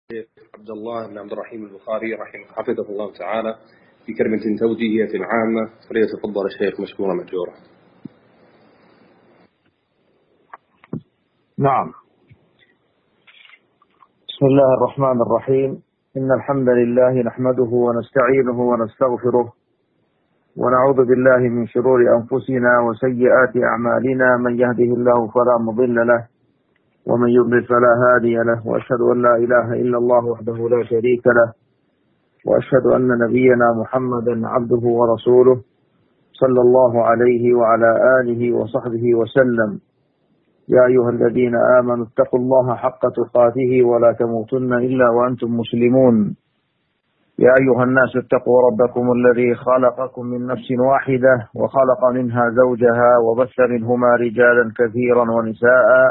الشيخ عبد الله بن عبد الرحيم البخاري حفظه الله تعالى في كلمة توجيهية عامة، فليتفضل الشيخ مشكورا مأجورا. نعم. بسم الله الرحمن الرحيم. إن الحمد لله نحمده ونستعينه ونستغفره ونعوذ بالله من شرور أنفسنا وسيئات أعمالنا، من يهده الله فلا مضل له ومن يضلل فلا هادي له، وأشهد أن لا إله إلا الله وحده لا شريك له، وأشهد أن نبينا محمدا عبده ورسوله صلى الله عليه وعلى آله وصحبه وسلم. يا أيها الذين آمنوا اتقوا الله حق تقاته ولا تموتن إلا وأنتم مسلمون. يا أيها الناس اتقوا ربكم الذي خلقكم من نفس واحدة وخلق منها زوجها وبث منهما رجالا كثيرا ونساء،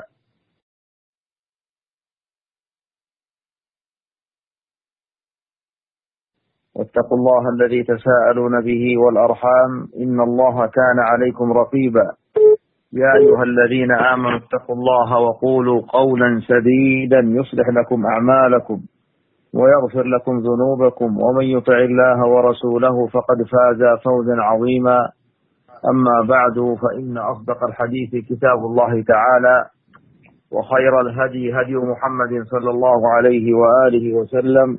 واتقوا الله الذي تساءلون به والأرحام إن الله كان عليكم رقيبا. يا أيها الذين آمنوا اتقوا الله وقولوا قولا سديدا يصلح لكم أعمالكم ويغفر لكم ذنوبكم، ومن يطع الله ورسوله فقد فاز فوزا عظيما. أما بعد، فإن أصدق الحديث كتاب الله تعالى، وخير الهدي هدي محمد صلى الله عليه وآله وسلم،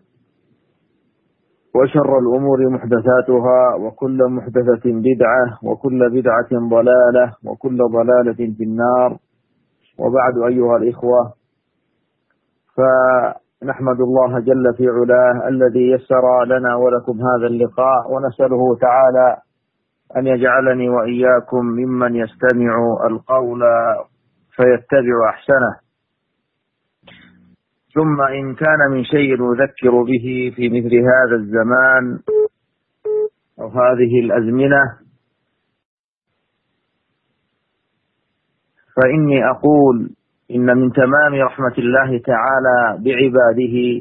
وشر الأمور محدثاتها، وكل محدثة بدعة، وكل بدعة ضلالة، وكل ضلالة في النار. وبعد، أيها الإخوة، فنحمد الله جل في علاه الذي يسر لنا ولكم هذا اللقاء، ونسأله تعالى أن يجعلني وإياكم ممن يستمع القول فيتبع أحسنه. ثم إن كان من شيء نذكر به في مثل هذا الزمان أو هذه الأزمنة، فإني أقول إن من تمام رحمة الله تعالى بعباده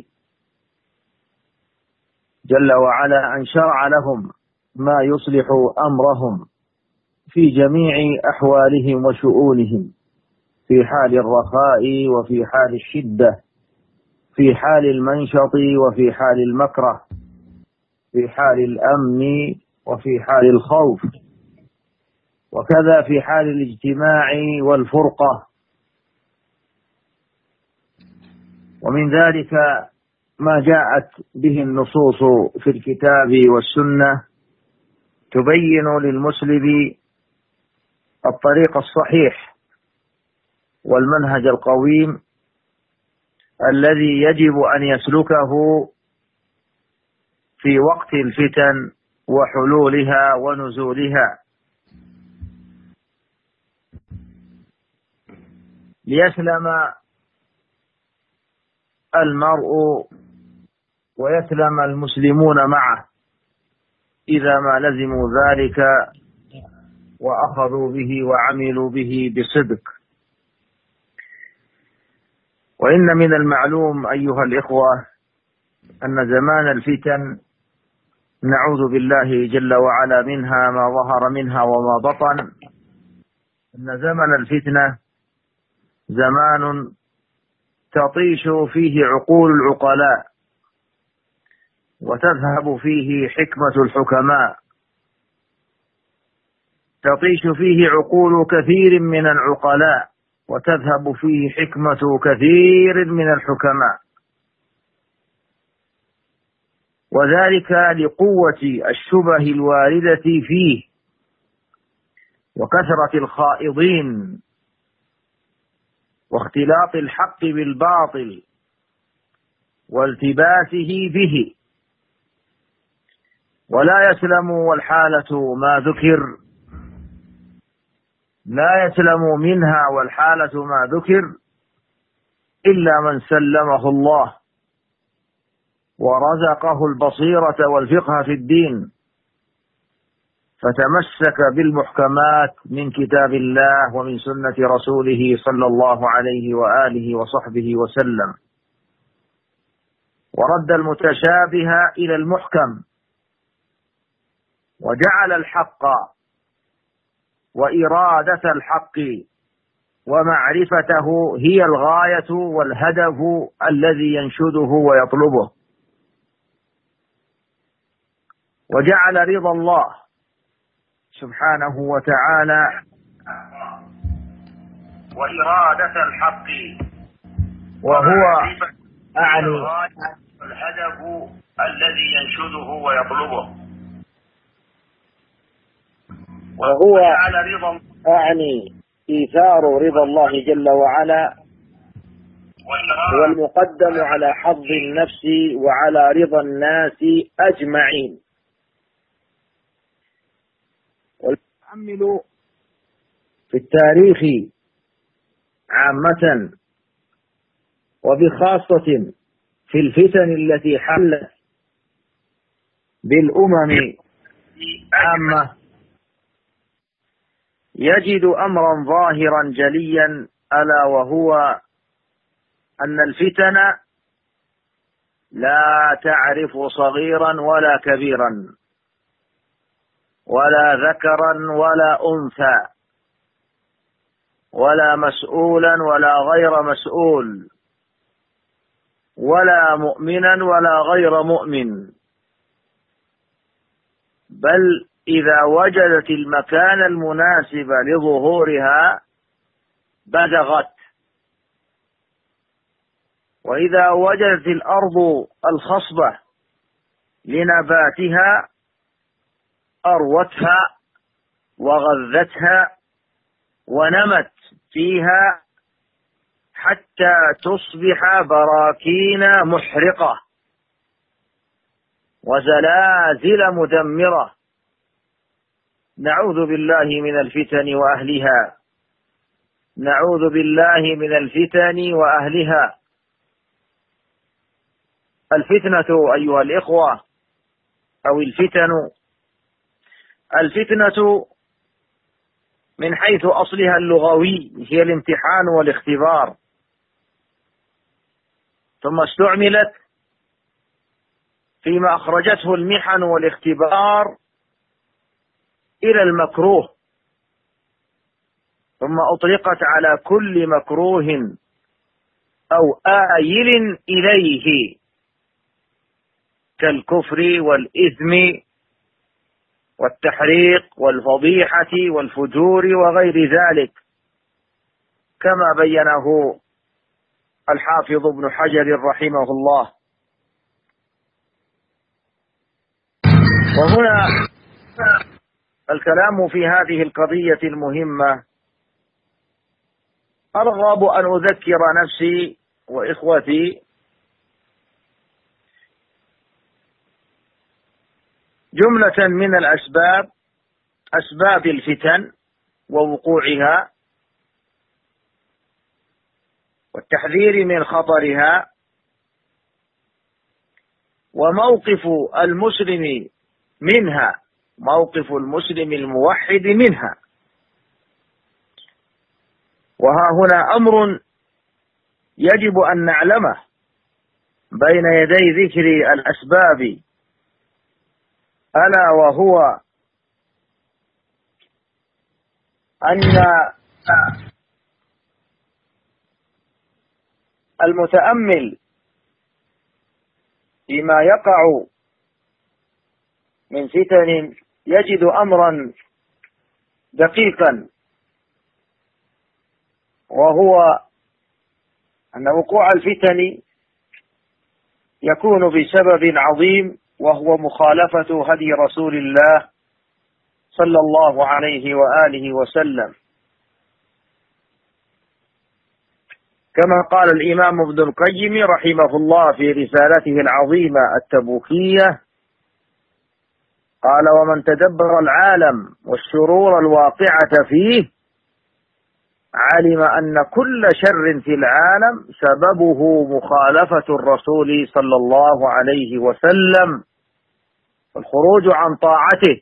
جل وعلا أن شرع لهم ما يصلح أمرهم في جميع أحوالهم وشؤونهم، في حال الرخاء وفي حال الشدة، في حال المنشط وفي حال المكره، في حال الأمن وفي حال الخوف، وكذا في حال الاجتماع والفرقة. ومن ذلك ما جاءت به النصوص في الكتاب والسنة تبين للمسلم الطريق الصحيح والمنهج القويم الذي يجب أن يسلكه في وقت الفتن وحلولها ونزولها، ليسلم المرء ويسلم المسلمون معه إذا ما لزموا ذلك وأخذوا به وعملوا به بصدق. وإن من المعلوم أيها الإخوة أن زمان الفتن نعوذ بالله جل وعلا منها ما ظهر منها وما بطن، أن زمن الفتنة زمان تطيش فيه عقول العقلاء وتذهب فيه حكمة الحكماء، تطيش فيه عقول كثير من العقلاء وتذهب فيه حكمة كثير من الحكماء، وذلك لقوة الشبه الواردة فيه وكثرة الخائضين واختلاط الحق بالباطل والتباسه به. ولا يسلم والحالة ما ذكر، لا يسلم منها والحالة ما ذكر إلا من سلمه الله ورزقه البصيرة والفقه في الدين، فتمسك بالمحكمات من كتاب الله ومن سنة رسوله صلى الله عليه وآله وصحبه وسلم، ورد المتشابه إلى المحكم، وجعل الحق وإرادة الحق ومعرفته هي الغاية والهدف الذي ينشده ويطلبه، وجعل رضا الله سبحانه وتعالى وإرادة الحق وهو الهدف الذي ينشده ويطلبه، وهو أعني إيثار رضا الله جل وعلا هو المقدم على حظ النفس وعلى رضا الناس أجمعين. والتأمل في التاريخ عامة وبخاصة في الفتن التي حلت بالأمم عامة يجد أمرا ظاهرا جليا، ألا وهو أن الفتن لا تعرف صغيرا ولا كبيرا ولا ذكرا ولا أنثى ولا مسؤولا ولا غير مسؤول ولا مؤمنا ولا غير مؤمن، بل إذا وجدت المكان المناسب لظهورها بزغت، وإذا وجدت الأرض الخصبة لنباتها أروتها وغذتها ونمت فيها حتى تصبح براكين محرقة وزلازل مدمرة. نعوذ بالله من الفتن وأهلها، نعوذ بالله من الفتن وأهلها. الفتنة أيها الإخوة أو الفتنة من حيث أصلها اللغوي هي الامتحان والاختبار، ثم استعملت فيما أخرجته المحن والاختبار إلى المكروه، ثم أطلقت على كل مكروه أو آيل إليه كالكفر والإثم والتحريق والفضيحة والفجور وغير ذلك، كما بينه الحافظ ابن حجر رحمه الله. وهنا الكلام في هذه القضية المهمة أرغب أن أذكر نفسي وإخوتي جملة من الأسباب، أسباب الفتن ووقوعها والتحذير من خطرها، وموقف المسلم منها، موقف المسلم الموحد منها. وها هنا أمر يجب أن نعلمه بين يدي ذكر الأسباب، ألا وهو أن المتأمل فيما يقع من فتن يجد أمرا دقيقا، وهو أن وقوع الفتن يكون بسبب عظيم، وهو مخالفة هدي رسول الله صلى الله عليه وآله وسلم، كما قال الإمام ابن القيم رحمه الله في رسالته العظيمة التبوكية، قال: ومن تدبر العالم والشرور الواقعة فيه علم أن كل شر في العالم سببه مخالفة الرسول صلى الله عليه وسلم والخروج عن طاعته،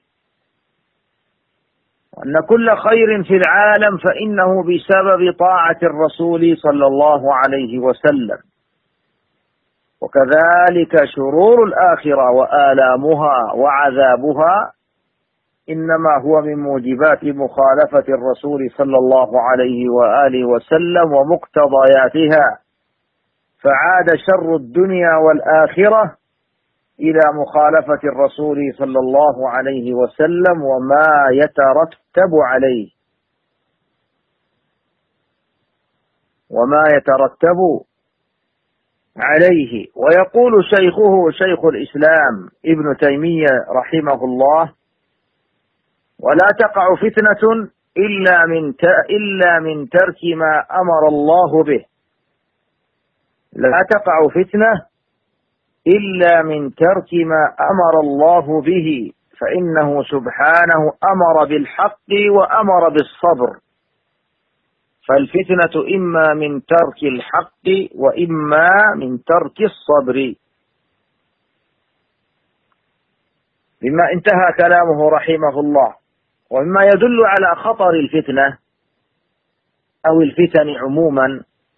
وأن كل خير في العالم فإنه بسبب طاعة الرسول صلى الله عليه وسلم، وكذلك شرور الآخرة وآلامها وعذابها إنما هو من موجبات مخالفة الرسول صلى الله عليه وآله وسلم ومقتضياتها، فعاد شر الدنيا والآخرة إلى مخالفة الرسول صلى الله عليه وسلم وما يترتب عليه. ويقول شيخه شيخ الإسلام ابن تيمية رحمه الله: ولا تقع فتنة إلا من ترك ما أمر الله به. لا تقع فتنة إلا من ترك ما أمر الله به، فإنه سبحانه أمر بالحق وأمر بالصبر، فالفتنة إما من ترك الحق وإما من ترك الصبر. بما انتهى كلامه رحمه الله. ومما يدل على خطر الفتنة أو الفتن عموما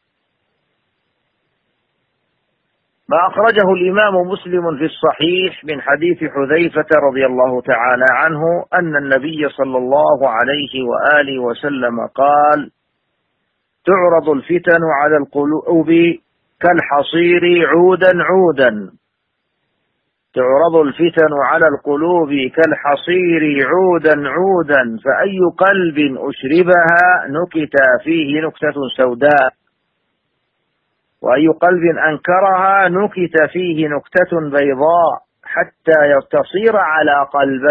ما أخرجه الإمام مسلم في الصحيح من حديث حذيفة رضي الله تعالى عنه أن النبي صلى الله عليه وآله وسلم قال: تعرض الفتن على القلوب كالحصير عودا عودا. تعرض الفتن على القلوب كالحصير عودا عودا، فأي قلب أشربها نكت فيه نكتة سوداء، وأي قلب أنكرها نكت فيه نكتة بيضاء، حتى تصير على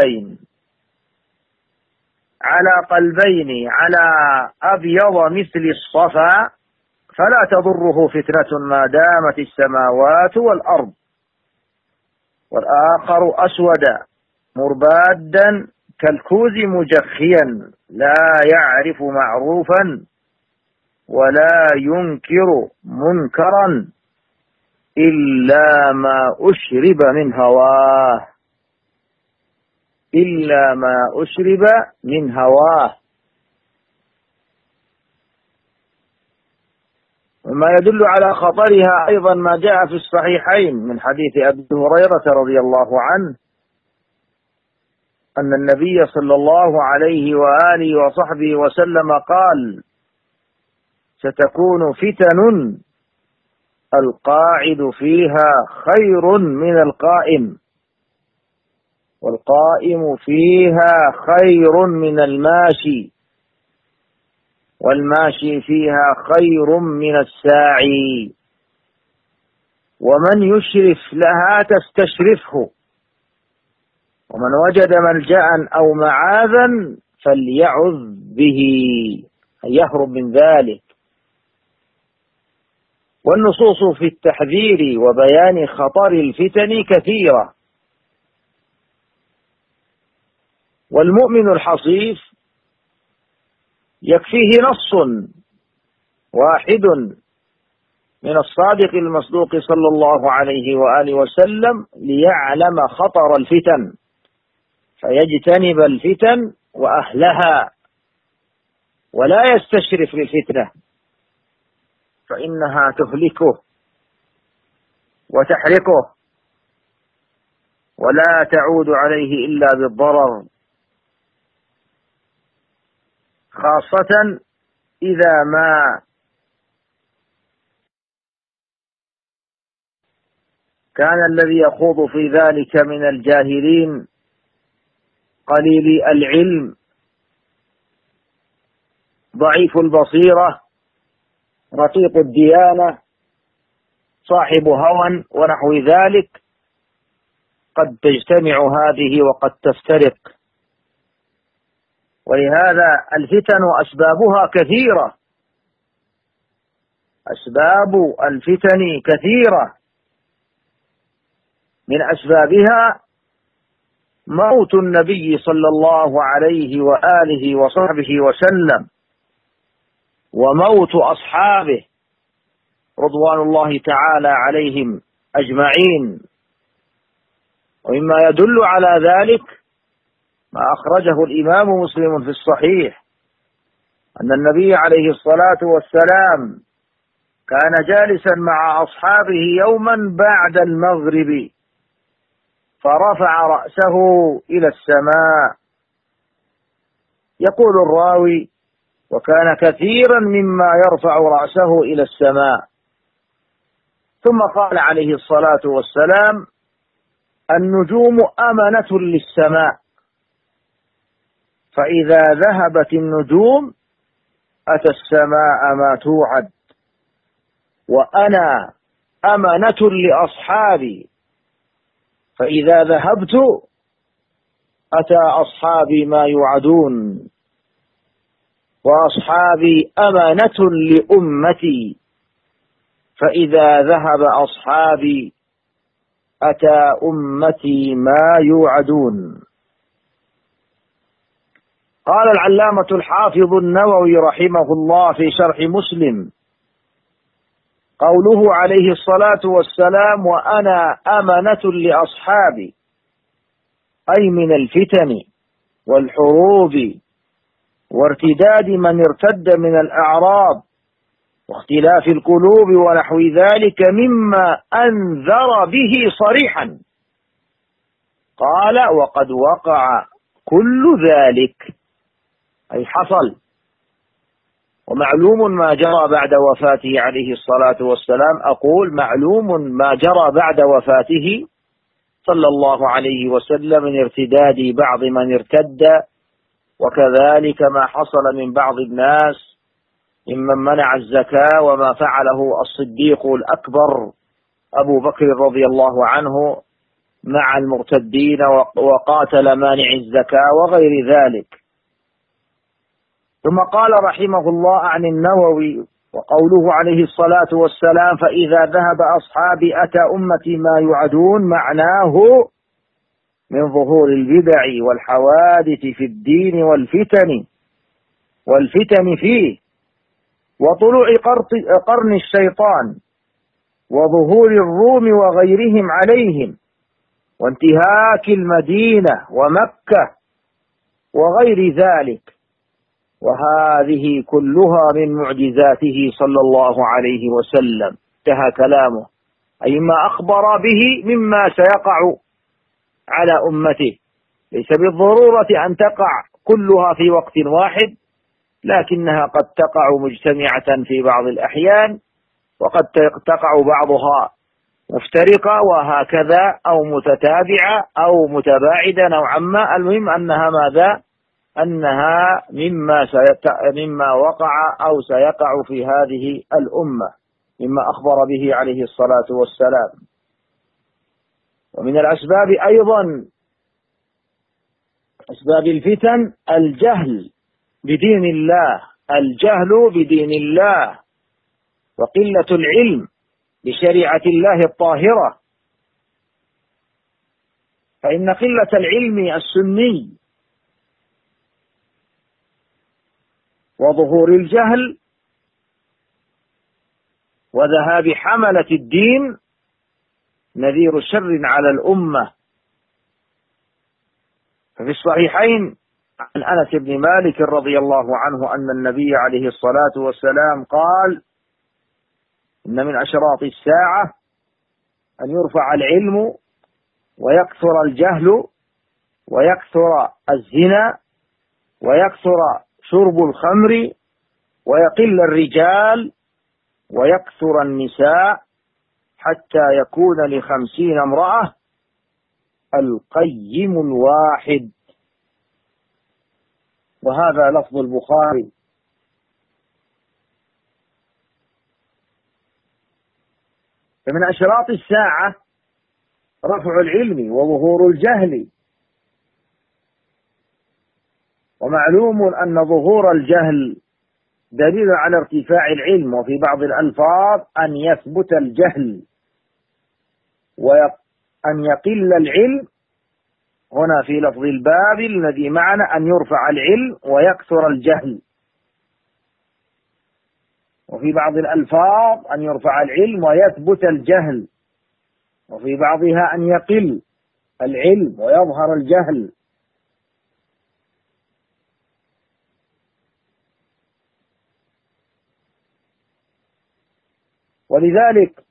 قلبين على أبيض مثل الصفا، فلا تضره فتنة ما دامت السماوات والأرض. والآخر أسود مربادا كالكوز مجخيا، لا يعرف معروفا ولا ينكر منكرا إلا ما أشرب من هواه. وما يدل على خطرها أيضا ما جاء في الصحيحين من حديث أبي هريرة رضي الله عنه أن النبي صلى الله عليه وآله وصحبه وسلم قال: ستكون فتن القاعد فيها خير من القائم، والقائم فيها خير من الماشي، والماشي فيها خير من الساعي، ومن يشرف لها تستشرفه، ومن وجد ملجأ أو معاذا فليعذ به، يهرب من ذلك. والنصوص في التحذير وبيان خطر الفتن كثيرة، والمؤمن الحصيف يكفيه نص واحد من الصادق المصدوق صلى الله عليه وآله وسلم ليعلم خطر الفتن، فيجتنب الفتن وأهلها، ولا يستشرف للفتنة، فإنها تهلكه وتحرقه، ولا تعود عليه إلا بالضرر، خاصة إذا ما كان الذي يخوض في ذلك من الجاهلين قليل العلم ضعيف البصيرة رقيق الديانة صاحب هوى ونحو ذلك، قد تجتمع هذه وقد تفترق. ولهذا الفتن أسبابها كثيرة، أسباب الفتن كثيرة، من أسبابها موت النبي صلى الله عليه وآله وصحبه وسلم، وموت أصحابه رضوان الله تعالى عليهم أجمعين. ومما يدل على ذلك ما أخرجه الإمام مسلم في الصحيح أن النبي عليه الصلاة والسلام كان جالسا مع أصحابه يوما بعد المغرب، فرفع رأسه إلى السماء يقول الراوي: وكان كثيرا مما يرفع رأسه إلى السماء. ثم قال عليه الصلاة والسلام: النجوم أمنة للسماء، فإذا ذهبت النجوم أتى السماء ما توعد، وأنا أمنة لأصحابي، فإذا ذهبت أتى أصحابي ما يوعدون، وأصحابي أمانة لأمتي، فإذا ذهب أصحابي أتى أمتي ما يوعدون. قال العلامة الحافظ النووي رحمه الله في شرح مسلم: قوله عليه الصلاة والسلام: وأنا أمنة لأصحابي، أي من الفتن والحروب وارتداد من ارتد من الأعراب واختلاف القلوب ونحو ذلك مما أنذر به صريحا. قال: وقد وقع كل ذلك، أي حصل، ومعلوم ما جرى بعد وفاته عليه الصلاة والسلام. أقول معلوم ما جرى بعد وفاته صلى الله عليه وسلم من ارتداد بعض من ارتد، وكذلك ما حصل من بعض الناس ممن منع الزكاة، وما فعله الصديق الأكبر أبو بكر رضي الله عنه مع المرتدين وقاتل مانع الزكاة وغير ذلك. ثم قال رحمه الله عن النووي: وقوله عليه الصلاة والسلام: فإذا ذهب أصحابي أتى أمتي ما يوعدون، معناه من ظهور البدع والحوادث في الدين والفتن فيه، وطلوع قرن الشيطان، وظهور الروم وغيرهم عليهم، وانتهاك المدينة ومكة وغير ذلك، وهذه كلها من معجزاته صلى الله عليه وسلم. انتهى كلامه، أي ما أخبر به مما سيقع على أمته. ليس بالضرورة أن تقع كلها في وقت واحد، لكنها قد تقع مجتمعة في بعض الأحيان، وقد تقع بعضها مفترقة وهكذا، أو متتابعة أو متباعدة نوعا ما. المهم أنها ماذا؟ أنها مما وقع أو سيقع في هذه الأمة، مما أخبر به عليه الصلاة والسلام. ومن الأسباب أيضا، أسباب الفتن، الجهل بدين الله، وقلة العلم بشريعة الله الطاهرة. فإن قلة العلم السني وظهور الجهل وذهاب حملة الدين نذير شر على الأمة. ففي الصحيحين عن أنس بن مالك رضي الله عنه أن النبي عليه الصلاة والسلام قال: إن من أشراط الساعة أن يرفع العلم ويكثر الجهل ويكثر الزنا ويكثر شرب الخمر ويقل الرجال ويكثر النساء، حتى يكون ل50 امرأة القيم الواحد. وهذا لفظ البخاري. فمن أشراط الساعة رفع العلم وظهور الجهل، ومعلوم أن ظهور الجهل دليل على ارتفاع العلم. وفي بعض الألفاظ أن يثبت الجهل وأن يقل العلم، هنا في لفظ الباب الذي معنا أن يرفع العلم ويكثر الجهل. وفي بعض الألفاظ أن يرفع العلم ويثبت الجهل، وفي بعضها أن يقل العلم ويظهر الجهل. ولذلك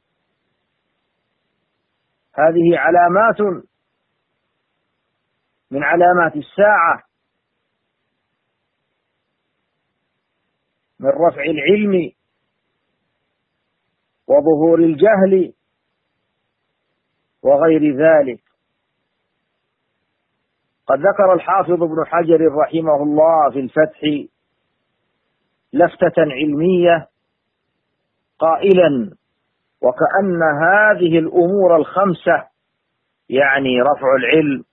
هذه علامات من علامات الساعة، من رفع العلم وظهور الجهل وغير ذلك. قد ذكر الحافظ ابن حجر رحمه الله في الفتح لفتة علمية قائلا: وكأن هذه الأمور الخمسة، يعني رفع العلم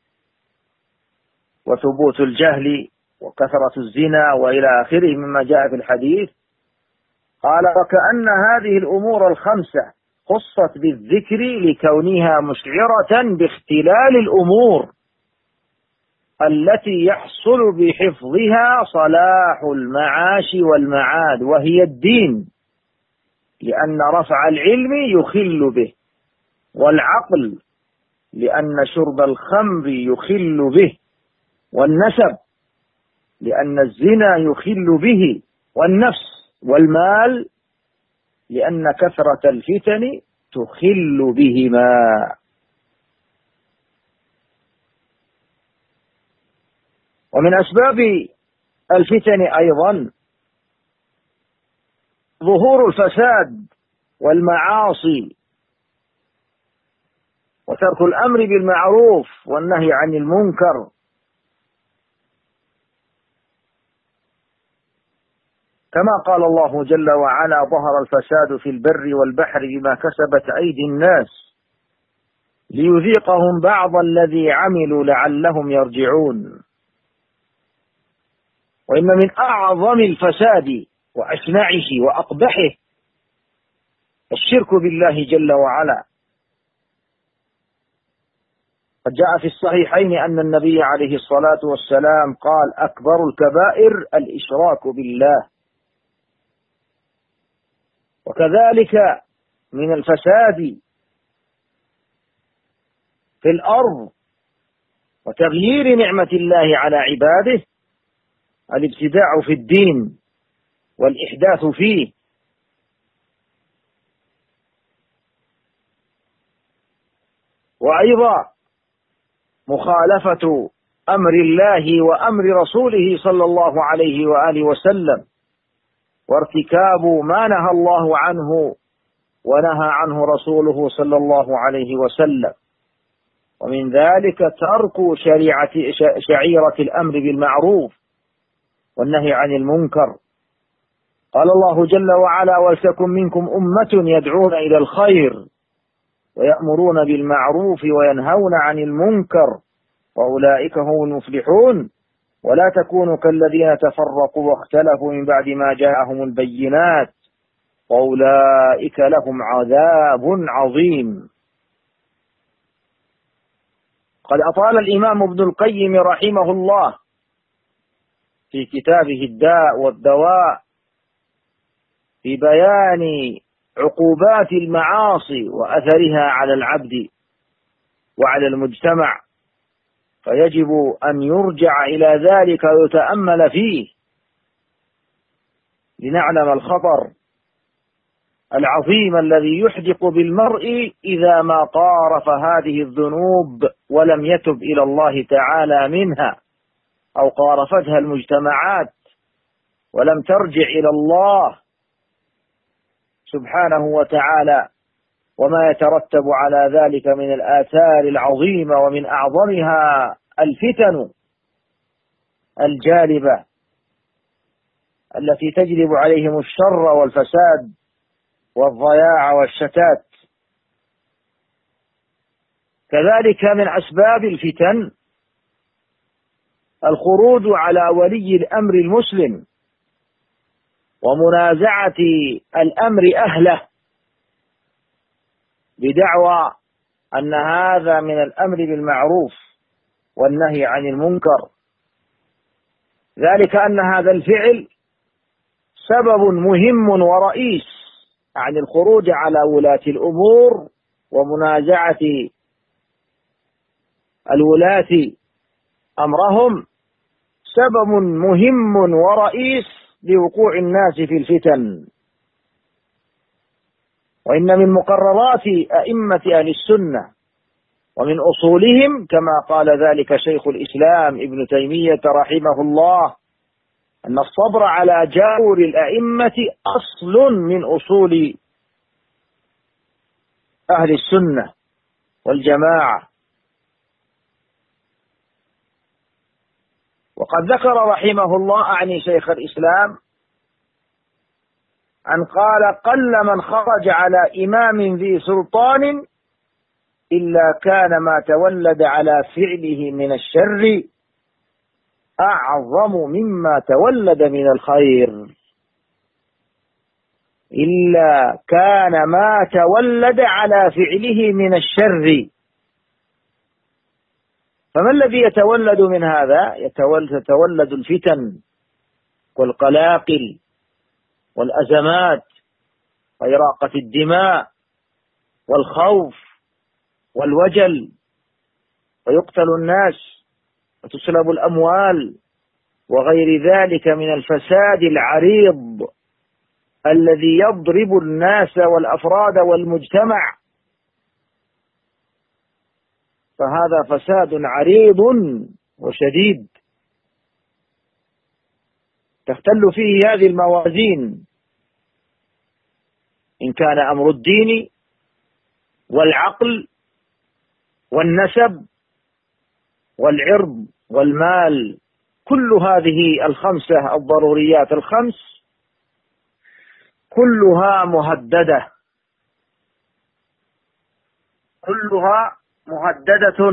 وثبوت الجهل وكثرة الزنا وإلى آخره مما جاء في الحديث، قال: وكأن هذه الأمور الخمسة خصت بالذكر لكونها مشعرة باختلال الأمور التي يحصل بحفظها صلاح المعاش والمعاد، وهي الدين، لأن رفع العلم يخل به، والعقل لأن شرب الخمر يخل به، والنسب لأن الزنا يخل به، والنفس والمال لأن كثرة الفتن تخل بهما. ومن أسباب الفتن أيضا ظهور الفساد والمعاصي وترك الأمر بالمعروف والنهي عن المنكر، كما قال الله جل وعلا: ظهر الفساد في البر والبحر بما كسبت أيدي الناس ليذيقهم بعض الذي عملوا لعلهم يرجعون. وإن من أعظم الفساد وأشنعه وأقبحه الشرك بالله جل وعلا. قد جاء في الصحيحين أن النبي عليه الصلاة والسلام قال: أكبر الكبائر الإشراك بالله. وكذلك من الفساد في الأرض وتغيير نعمة الله على عباده الابتداع في الدين والإحداث فيه. وأيضا مخالفة أمر الله وأمر رسوله صلى الله عليه وآله وسلم، وارتكاب ما نهى الله عنه ونهى عنه رسوله صلى الله عليه وسلم. ومن ذلك ترك شعيرة الأمر بالمعروف والنهي عن المنكر. قال الله جل وعلا: ولتكن منكم أمة يدعون إلى الخير ويأمرون بالمعروف وينهون عن المنكر وأولئك هم المفلحون ولا تكونوا كالذين تفرقوا واختلفوا من بعد ما جاءهم البينات وأولئك لهم عذاب عظيم. قد أطال الإمام ابن القيم رحمه الله في كتابه الداء والدواء في بيان عقوبات المعاصي وأثرها على العبد وعلى المجتمع، فيجب أن يرجع إلى ذلك ويتأمل فيه لنعلم الخطر العظيم الذي يحدق بالمرء إذا ما قارف هذه الذنوب ولم يتب إلى الله تعالى منها، أو قارفتها المجتمعات ولم ترجع إلى الله سبحانه وتعالى، وما يترتب على ذلك من الآثار العظيمة، ومن أعظمها الفتن الجالبة التي تجلب عليهم الشر والفساد والضياع والشتات. كذلك من أسباب الفتن الخروج على ولي الأمر المسلم ومنازعة الأمر أهله بدعوى أن هذا من الأمر بالمعروف والنهي عن المنكر، ذلك أن هذا الفعل سبب مهم ورئيس عن الخروج على ولاة الأمور ومنازعة الولاة أمرهم، سبب مهم ورئيس لوقوع الناس في الفتن. وإن من مقررات أئمة أهل السنة ومن أصولهم كما قال ذلك شيخ الإسلام ابن تيمية رحمه الله أن الصبر على جور الأئمة أصل من أصول أهل السنة والجماعة. وقد ذكر رحمه الله أعني شيخ الإسلام أن قال: قل من خرج على إمام ذي سلطان إلا كان ما تولد على فعله من الشر أعظم مما تولد من الخير. إلا كان ما تولد على فعله من الشر. فما الذي يتولد من هذا؟ تتولد الفتن والقلاقل والأزمات وإراقة الدماء والخوف والوجل، ويقتل الناس وتسلب الأموال وغير ذلك من الفساد العريض الذي يضرب الناس والأفراد والمجتمع. فهذا فساد عريض وشديد تختل فيه هذه الموازين، إن كان أمر الدين والعقل والنسب والعرض والمال. كل هذه الخمسة الضروريات الخمس كلها مهددة، كلها مهددة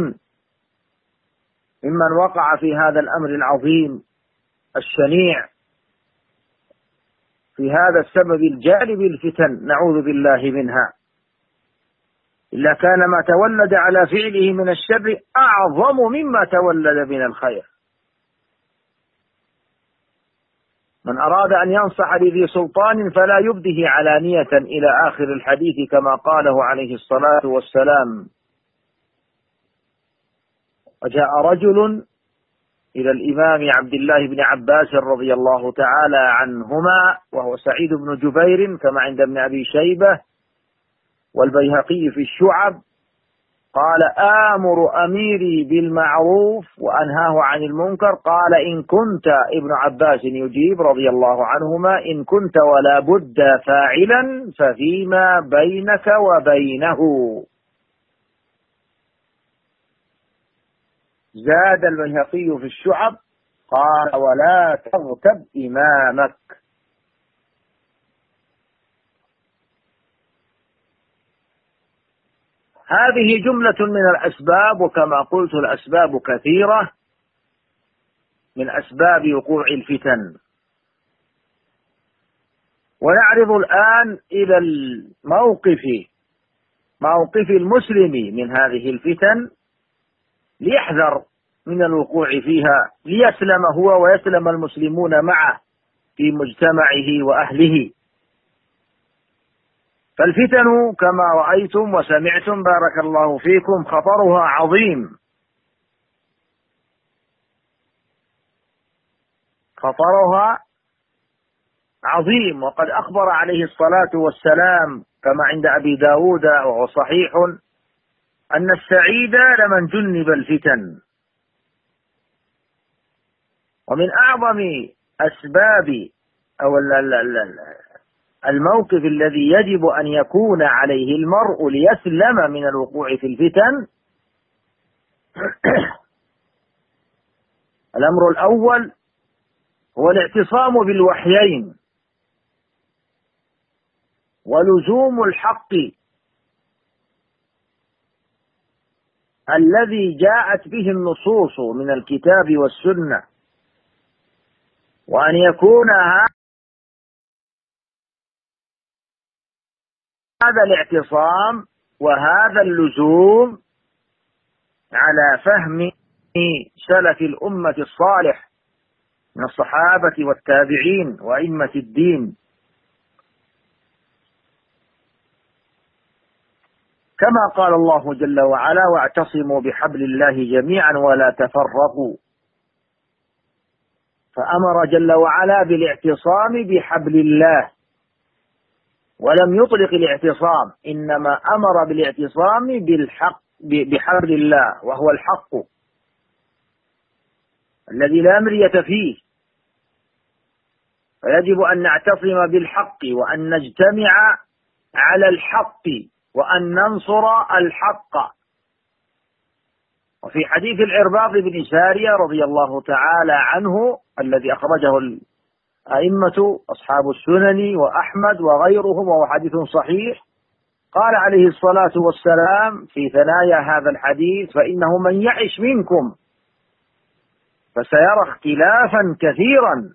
ممن وقع في هذا الأمر العظيم الشنيع، في هذا السبب الجالب الفتن، نعوذ بالله منها. إلا كان ما تولد على فعله من الشر أعظم مما تولد من الخير. من أراد أن ينصح لذي سلطان فلا يبده علانية إلى آخر الحديث كما قاله عليه الصلاة والسلام. وجاء رجل إلى الإمام عبد الله بن عباس رضي الله تعالى عنهما وهو سعيد بن جبير كما عند ابن أبي شيبة والبيهقي في الشعب، قال: آمر أميري بالمعروف وأنهاه عن المنكر. قال: إن كنت، ابن عباس يجيب رضي الله عنهما، إن كنت ولا بد فاعلا ففيما بينك وبينه. زاد البيهقي في الشعب قال: ولا تغتب إمامك. هذه جملة من الأسباب، وكما قلت الأسباب كثيرة من أسباب وقوع الفتن. ونعرض الآن إلى موقف المسلم من هذه الفتن ليحذر من الوقوع فيها، ليسلم هو ويسلم المسلمون معه في مجتمعه وأهله. فالفتن كما رأيتم وسمعتم بارك الله فيكم خطرها عظيم، خطرها عظيم. وقد أخبر عليه الصلاة والسلام كما عند أبي داود وهو صحيح أن السعيد لمن جنب الفتن. ومن أعظم أسباب أو الموقف الذي يجب أن يكون عليه المرء ليسلم من الوقوع في الفتن الأمر الأول هو الاعتصام بالوحيين ولزوم الحق الذي جاءت به النصوص من الكتاب والسنة، وأن يكون هذا الاعتصام وهذا اللزوم على فهم سلف الأمة الصالح من الصحابة والتابعين وأئمة الدين، كما قال الله جل وعلا: واعتصموا بحبل الله جميعا ولا تفرقوا. فأمر جل وعلا بالاعتصام بحبل الله ولم يطلق الاعتصام، إنما أمر بالاعتصام بالحق بحبل الله، وهو الحق الذي لا مرية فيه. فيجب أن نعتصم بالحق وأن نجتمع على الحق وأن ننصر الحق. وفي حديث العرباض بن سارية رضي الله تعالى عنه الذي أخرجه الأئمة أصحاب السنن وأحمد وغيرهم وهو حديث صحيح، قال عليه الصلاة والسلام في ثنايا هذا الحديث: فإنه من يعش منكم فسيرى اختلافا كثيرا،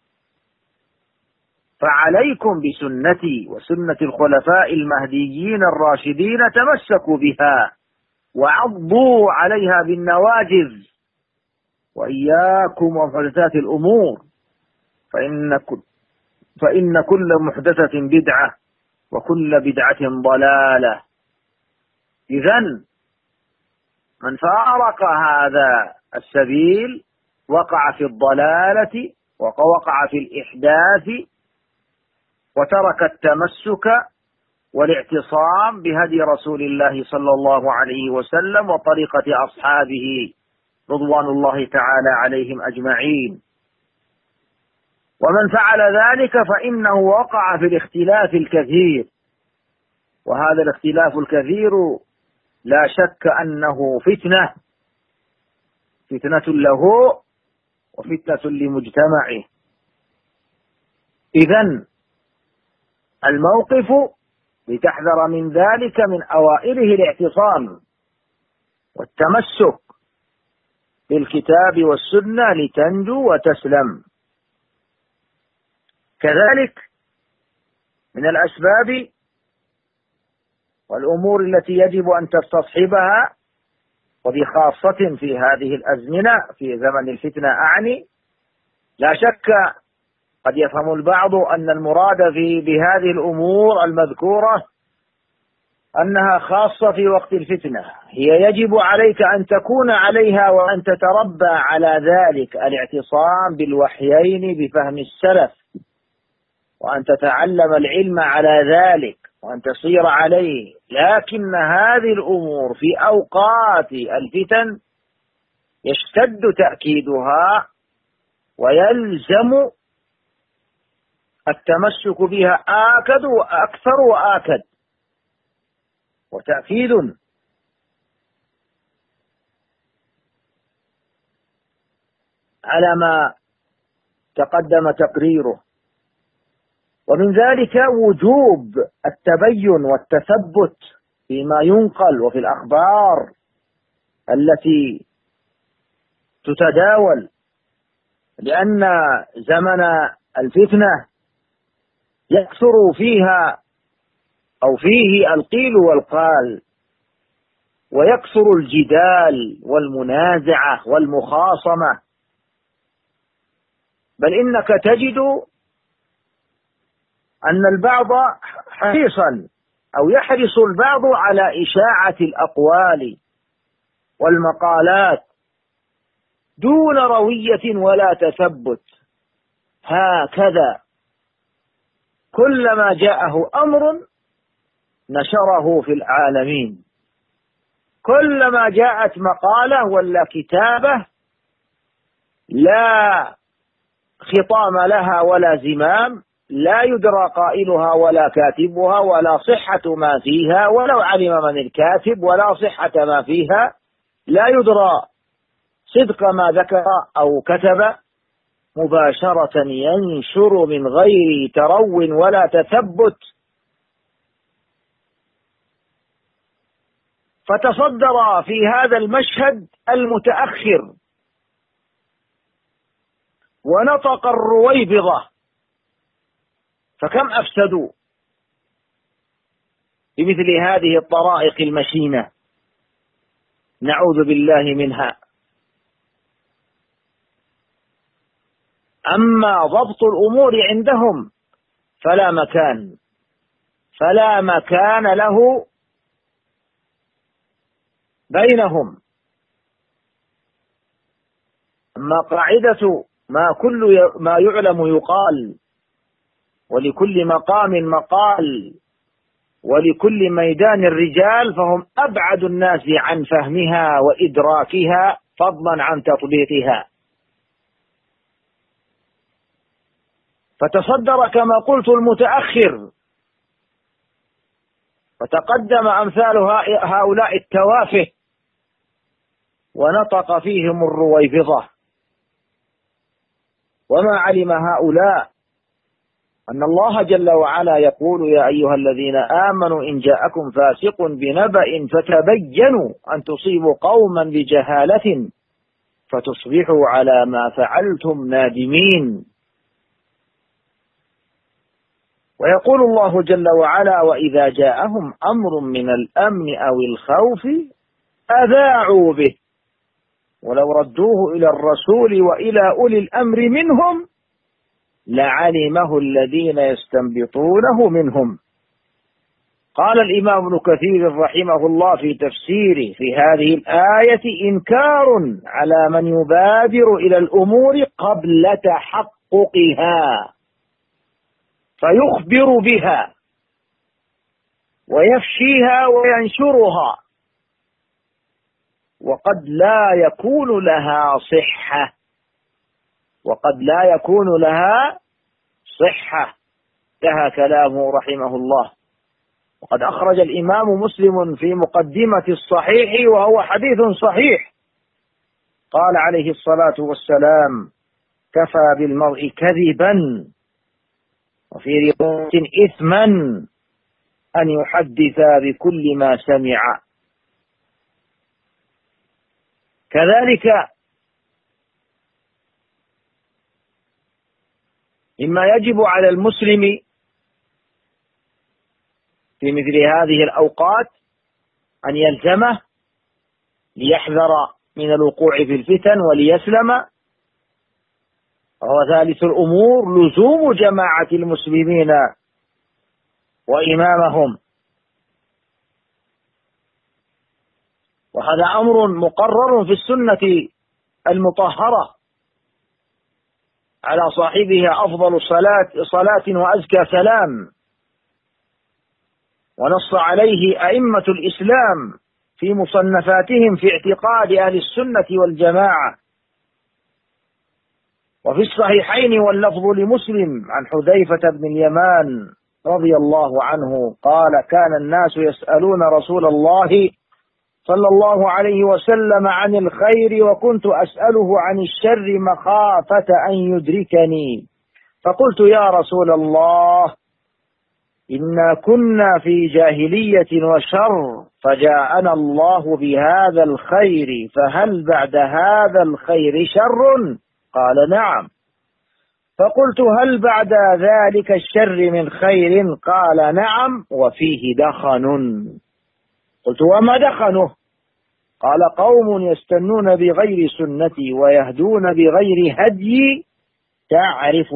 فعليكم بسنتي وسنة الخلفاء المهديين الراشدين تمسكوا بها وعضوا عليها بالنواجذ، وإياكم ومحدثات الأمور فإن كل محدثة بدعة وكل بدعة ضلالة. إذن من فارق هذا السبيل وقع في الضلالة ووقع في الإحداث وترك التمسك والاعتصام بهدي رسول الله صلى الله عليه وسلم وطريقة أصحابه رضوان الله تعالى عليهم أجمعين. ومن فعل ذلك فإنه وقع في الاختلاف الكثير، وهذا الاختلاف الكثير لا شك أنه فتنة له وفتنة لمجتمعه. إذن الموقف لتحذر من ذلك من أوائله الاعتصام والتمسك بالكتاب والسنة لتنجو وتسلم. كذلك من الأسباب والأمور التي يجب أن تستصحبها، وبخاصة في هذه الأزمنة في زمن الفتنة أعني، لا شك قد يفهم البعض أن المراد بهذه الأمور المذكورة أنها خاصة في وقت الفتنة، هي يجب عليك أن تكون عليها وأن تتربى على ذلك، الاعتصام بالوحيين بفهم السلف، وأن تتعلم العلم على ذلك وأن تصير عليه. لكن هذه الأمور في أوقات الفتن يشتد تأكيدها ويلزم التمسك بها آكد وأكثر وآكد، وتأكيد على ما تقدم تقريره. ومن ذلك وجوب التبين والتثبت فيما ينقل وفي الأخبار التي تتداول، لأن زمن الفتنة يكثر فيها أو فيه القيل والقال، ويكثر الجدال والمنازعة والمخاصمة، بل إنك تجد أن البعض حريصا أو يحرص البعض على إشاعة الأقوال والمقالات دون روية ولا تثبت، هكذا كلما جاءه أمر نشره في العالمين، كلما جاءت مقالة ولا كتابة لا خطام لها ولا زمام، لا يدرى قائلها ولا كاتبها ولا صحة ما فيها، ولو علم من الكاتب، ولا صحة ما فيها، لا يدرى صدق ما ذكر أو كتب، مباشرة ينشر من غير ترو ولا تثبت. فتصدر في هذا المشهد المتأخر ونطق الرويبضة، فكم أفسدوا بمثل هذه الطرائق المشينة، نعوذ بالله منها. أما ضبط الأمور عندهم فلا مكان له بينهم. أما قاعدة ما يعلم يقال، ولكل مقام مقال، ولكل ميدان الرجال، فهم أبعد الناس عن فهمها وإدراكها فضلا عن تطبيقها. فتصدر كما قلت المتأخر، فتقدم أمثال هؤلاء التوافه ونطق فيهم الرويبضة، وما علم هؤلاء أن الله جل وعلا يقول: يا أيها الذين آمنوا إن جاءكم فاسق بنبأ فتبينوا أن تصيبوا قوما بجهالة فتصبحوا على ما فعلتم نادمين. ويقول الله جل وعلا: وإذا جاءهم أمر من الأمن أو الخوف أذاعوا به ولو ردوه إلى الرسول وإلى أولي الأمر منهم لعلمه الذين يستنبطونه منهم. قال الإمام ابن كثير رحمه الله في تفسيره في هذه الآية: إنكار على من يبادر إلى الأمور قبل تحققها فيخبر بها ويفشيها وينشرها، وقد لا يكون لها صحة، انتهى كلامه رحمه الله. وقد أخرج الإمام مسلم في مقدمة الصحيح وهو حديث صحيح، قال عليه الصلاة والسلام: كفى بالمرء كذبا وفي رواية إثما أن يحدث بكل ما سمع. كذلك مما يجب على المسلم في مثل هذه الأوقات أن يلزمه ليحذر من الوقوع في الفتن وليسلم، وهو ثالث الأمور لزوم جماعة المسلمين وإمامهم، وهذا أمر مقرر في السنة المطهرة على صاحبها أفضل صلاة وأزكى سلام، ونص عليه أئمة الإسلام في مصنفاتهم في اعتقاد أهل السنة والجماعة. وفي الصحيحين واللفظ لمسلم عن حذيفة بن اليمان رضي الله عنه قال: كان الناس يسألون رسول الله صلى الله عليه وسلم عن الخير وكنت أسأله عن الشر مخافة أن يدركني، فقلت: يا رسول الله إنا كنا في جاهلية وشر فجاءنا الله بهذا الخير فهل بعد هذا الخير شر؟ قال: نعم. فقلت: هل بعد ذلك الشر من خير؟ قال: نعم وفيه دخن. قلت: وما دخنه؟ قال: قوم يستنون بغير سنتي ويهدون بغير هدي تعرف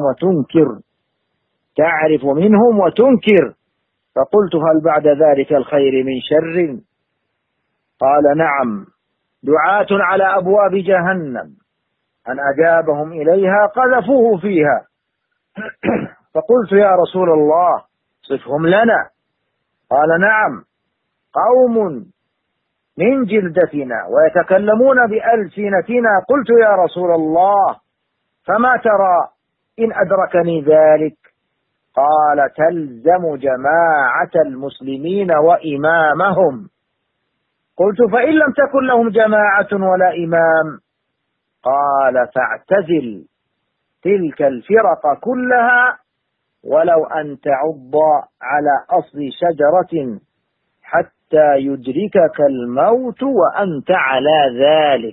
منهم وتنكر. فقلت: هل بعد ذلك الخير من شر؟ قال: نعم، دعاة على أبواب جهنم أن أجابهم إليها قذفوه فيها. فقلت: يا رسول الله صفهم لنا. قال: نعم، قوم من جلدتنا ويتكلمون بألسنتنا. قلت: يا رسول الله فما ترى إن أدركني ذلك؟ قال: تلزم جماعة المسلمين وإمامهم. قلت: فإن لم تكن لهم جماعة ولا إمام؟ قال: فاعتزل تلك الفرق كلها ولو أن تعض على أصل شجرة حتى يدركك الموت وأنت على ذلك.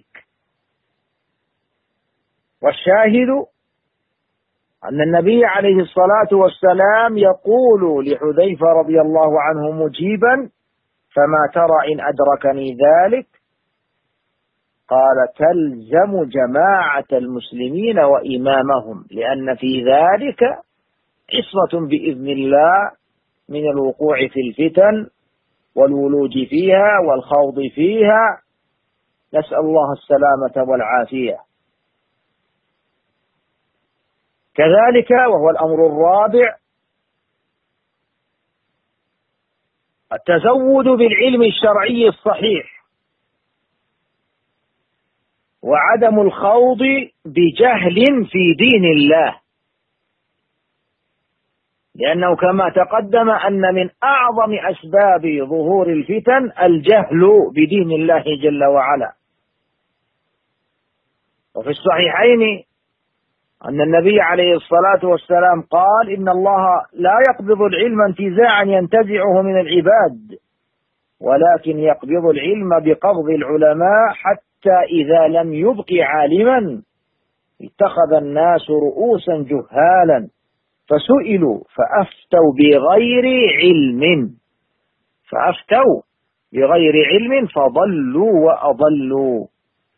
والشاهد أن النبي عليه الصلاة والسلام يقول لحذيفة رضي الله عنه مجيبا: فما ترى إن أدركني ذلك؟ قال: تلزم جماعة المسلمين وإمامهم، لأن في ذلك عصمة بإذن الله من الوقوع في الفتن والولوج فيها والخوض فيها، نسأل الله السلامة والعافية. كذلك وهو الأمر الرابع التزود بالعلم الشرعي الصحيح وعدم الخوض بجهل في دين الله. لأنه كما تقدم أن من أعظم أسباب ظهور الفتن الجهل بدين الله جل وعلا. وفي الصحيحين أن النبي عليه الصلاة والسلام قال: إن الله لا يقبض العلم انتزاعا ينتزعه من العباد، ولكن يقبض العلم بقبض العلماء، حتى إذا لم يبق عالما اتخذ الناس رؤوسا جهالا فسئلوا فأفتوا بغير علم فضلوا وأضلوا.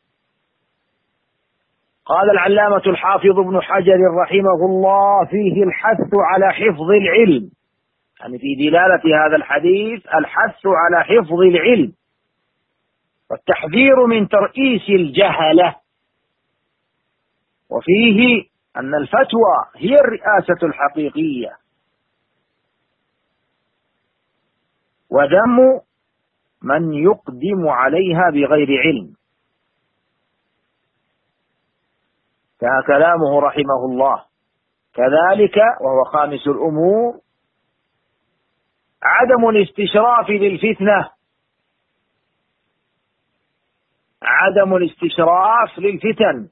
قال العلامة الحافظ ابن حجر رحمه الله: فيه الحث على حفظ العلم، يعني في دلالة هذا الحديث الحث على حفظ العلم والتحذير من ترئيس الجهلة، وفيه أن الفتوى هي الرئاسة الحقيقية، وذم من يقدم عليها بغير علم. كان كلامه رحمه الله. كذلك وهو خامس الأمور عدم الاستشراف للفتنة، عدم الاستشراف للفتن.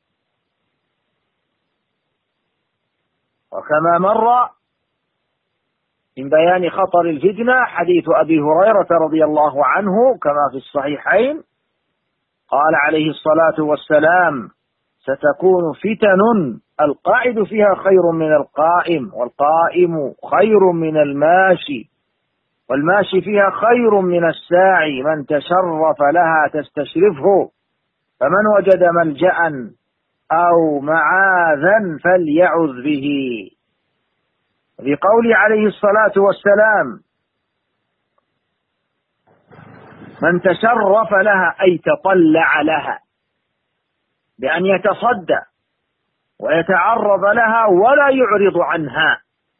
وكما مر من بيان خطر الفتنة حديث أبي هريرة رضي الله عنه كما في الصحيحين، قال عليه الصلاة والسلام: ستكون فتن القاعد فيها خير من القائم، والقائم خير من الماشي، والماشي فيها خير من الساعي، من تشرف لها تستشرفه، فمن وجد ملجأ أو معاذا فليعذ به. بقول عليه الصلاة والسلام: من تشرف لها أي تطلع لها، بأن يتصدى ويتعرض لها ولا يعرض عنها.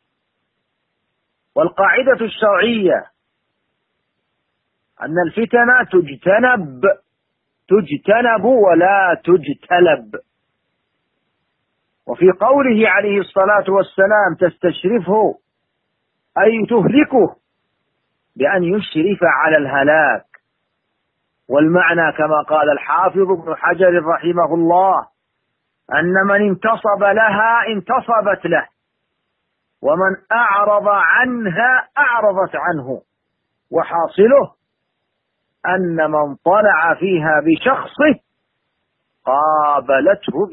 والقاعدة الشرعية أن الفتن تجتنب ولا تجتلب. وفي قوله عليه الصلاة والسلام: تستشرفه أي تهلكه، بأن يشرف على الهلاك. والمعنى كما قال الحافظ ابن حجر رحمه الله: أن من انتصب لها انتصبت له، ومن أعرض عنها أعرضت عنه. وحاصله أن من طلع فيها بشخصه قابلته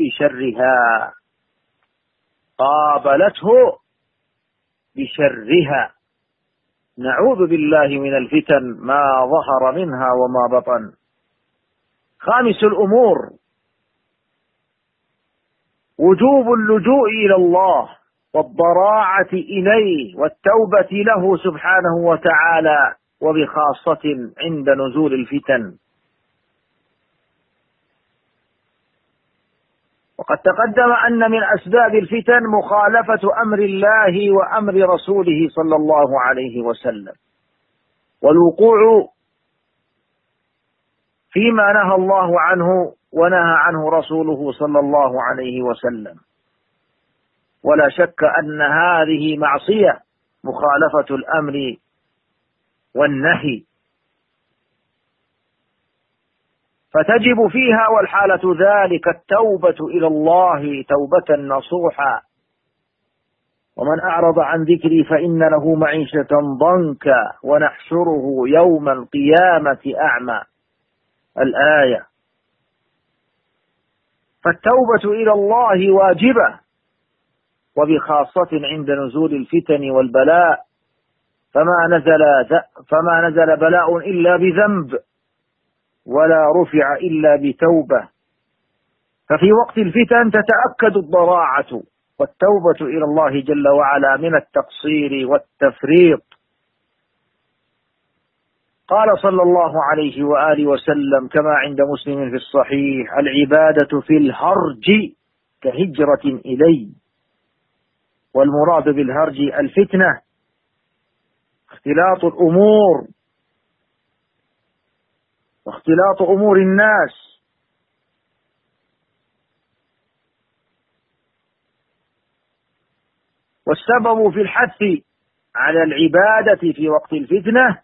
بشرها. نعوذ بالله من الفتن ما ظهر منها وما بطن. خامس الأمور وجوب اللجوء إلى الله والضراعة إليه والتوبة له سبحانه وتعالى، وبخاصة عند نزول الفتن. وقد تقدم أن من أسباب الفتن مخالفة أمر الله وأمر رسوله صلى الله عليه وسلم، والوقوع فيما نهى الله عنه ونهى عنه رسوله صلى الله عليه وسلم. ولا شك أن هذه معصية، مخالفة الأمر والنهي، فتجب فيها والحالة ذلك التوبة إلى الله توبة نصوحا. ومن أعرض عن ذكري فإن له معيشة ضنكا ونحشره يوم القيامة أعمى، الآية. فالتوبة إلى الله واجبة، وبخاصة عند نزول الفتن والبلاء، فما نزل بلاء إلا بذنب، ولا رفع إلا بتوبة. ففي وقت الفتن تتأكد الضراعة والتوبة إلى الله جل وعلا من التقصير والتفريط. قال صلى الله عليه وآله وسلم كما عند مسلم في الصحيح: العبادة في الهرج كهجرة إلي. والمراد بالهرج الفتنة، اختلاط الأمور واختلاط أمور الناس. والسبب في الحث على العبادة في وقت الفتنة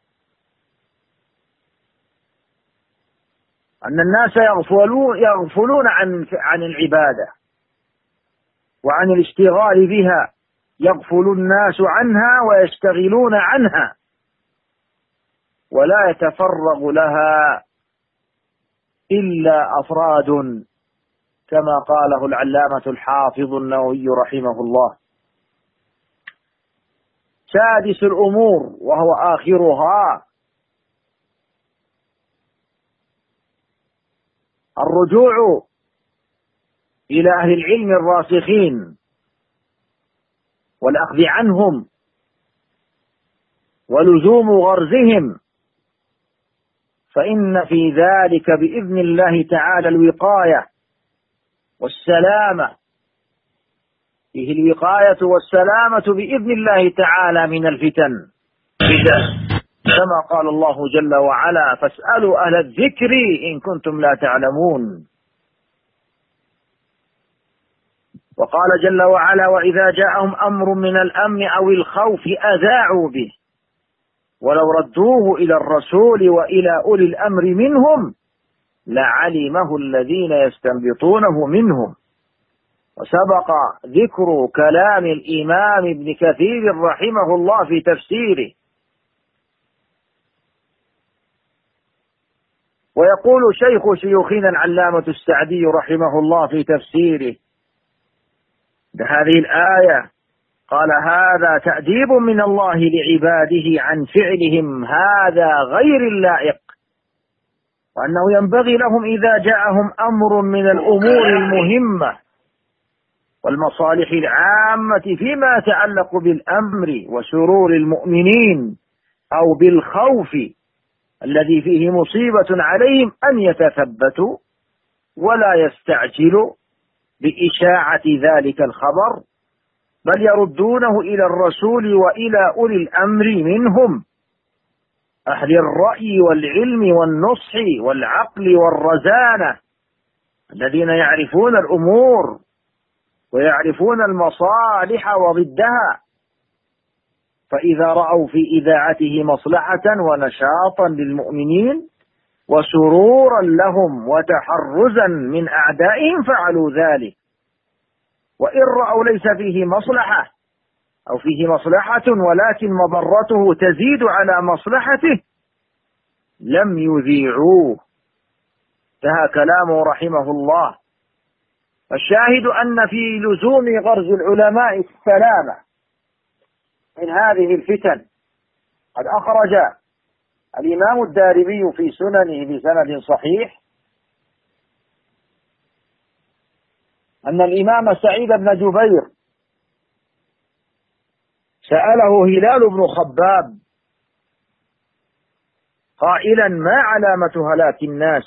أن الناس يغفلون عن العبادة وعن الاشتغال بها، يغفل الناس عنها ويشتغلون عنها ولا يتفرغ لها إلا أفراد، كما قاله العلامة الحافظ النووي رحمه الله. سادس الأمور وهو آخرها الرجوع إلى أهل العلم الراسخين والأخذ عنهم ولزوم غرزهم، فإن في ذلك بإذن الله تعالى الوقاية والسلامة، فيه الوقاية والسلامة بإذن الله تعالى من الفتن، كما قال الله جل وعلا: فاسألوا أهل الذكر إن كنتم لا تعلمون. وقال جل وعلا: وإذا جاءهم أمر من الأمن أو الخوف أذاعوا به ولو ردوه إلى الرسول وإلى أولي الأمر منهم لعلمه الذين يستنبطونه منهم. وسبق ذكر كلام الإمام ابن كثير رحمه الله في تفسيره، ويقول شيخ شيوخنا العلامة السعدي رحمه الله في تفسيره بهذه الآية، قال: هذا تأديب من الله لعباده عن فعلهم هذا غير اللائق، وأنه ينبغي لهم إذا جاءهم أمر من الأمور المهمة والمصالح العامة فيما يتعلق بالأمر وسرور المؤمنين أو بالخوف الذي فيه مصيبة عليهم أن يتثبتوا ولا يستعجلوا بإشاعة ذلك الخبر، بل يردونه إلى الرسول وإلى أولي الأمر منهم، أهل الرأي والعلم والنصح والعقل والرزانة، الذين يعرفون الأمور ويعرفون المصالح وضدها، فإذا رأوا في إذاعته مصلحة ونشاطا للمؤمنين وسرورا لهم وتحرزا من أعدائهم فعلوا ذلك، وإن رأوا ليس فيه مصلحة أو فيه مصلحة ولكن مضرته تزيد على مصلحته لم يذيعوه. انتهى كلامه رحمه الله. الشاهد أن في لزوم غرز العلماء السلامة من هذه الفتن. قد أخرج الإمام الدارمي في سننه بسند صحيح أن الإمام سعيد بن جبير سأله هلال بن خباب قائلا: ما علامة هلاك الناس؟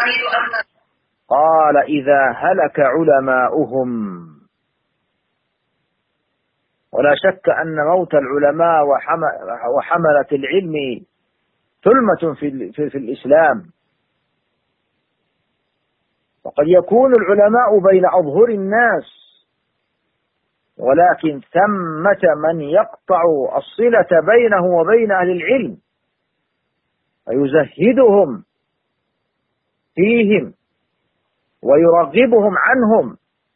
قال: إذا هلك علماؤهم. ولا شك أن موت العلماء وحملة العلم ثلمة في الإسلام، وقد يكون العلماء بين أظهر الناس، ولكن ثمة من يقطع الصلة بينه وبين أهل العلم ويزهدهم فيهم ويرغبهم عنهم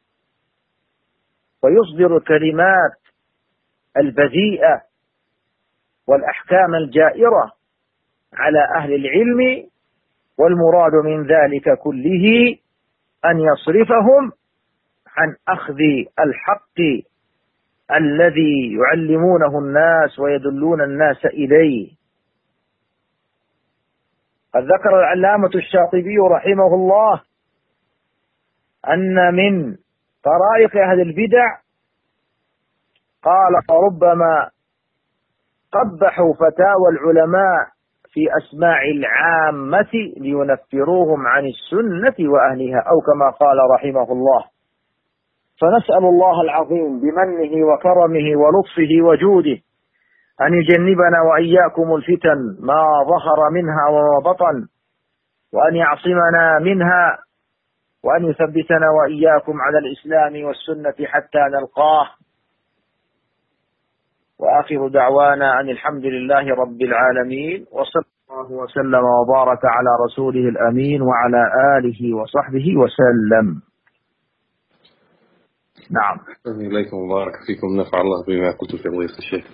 ويصدر الكلمات البذيئة والأحكام الجائرة على أهل العلم، والمراد من ذلك كله أن يصرفهم عن أخذ الحق الذي يعلمونه الناس ويدلون الناس إليه. قد ذكر العلامة الشاطبي رحمه الله أن من طرائق أهل البدع قال: ربما قبحوا فتاوى العلماء في أسماع العامة لينفروهم عن السنة وأهلها، أو كما قال رحمه الله. فنسأل الله العظيم بمنه وكرمه ولطفه وجوده أن يجنبنا وإياكم الفتن ما ظهر منها وما بطن، وأن يعصمنا منها، وأن يثبتنا وإياكم على الإسلام والسنة حتى نلقاه. وآخر دعوانا أن الحمد لله رب العالمين، وصلى الله وسلم وبارك على رسوله الأمين وعلى آله وصحبه وسلم. نعم. إليكم وبارك فيكم، نفع الله بما قلت في ضيف الشيخ.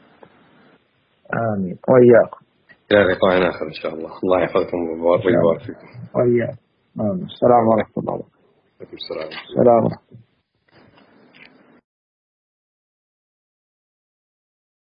آمين وإياكم. إلى لقاء آخر إن شاء الله. الله يحفظكم ويبارك فيكم. وإياكم. السلام ورحمة الله. السلام. السلام.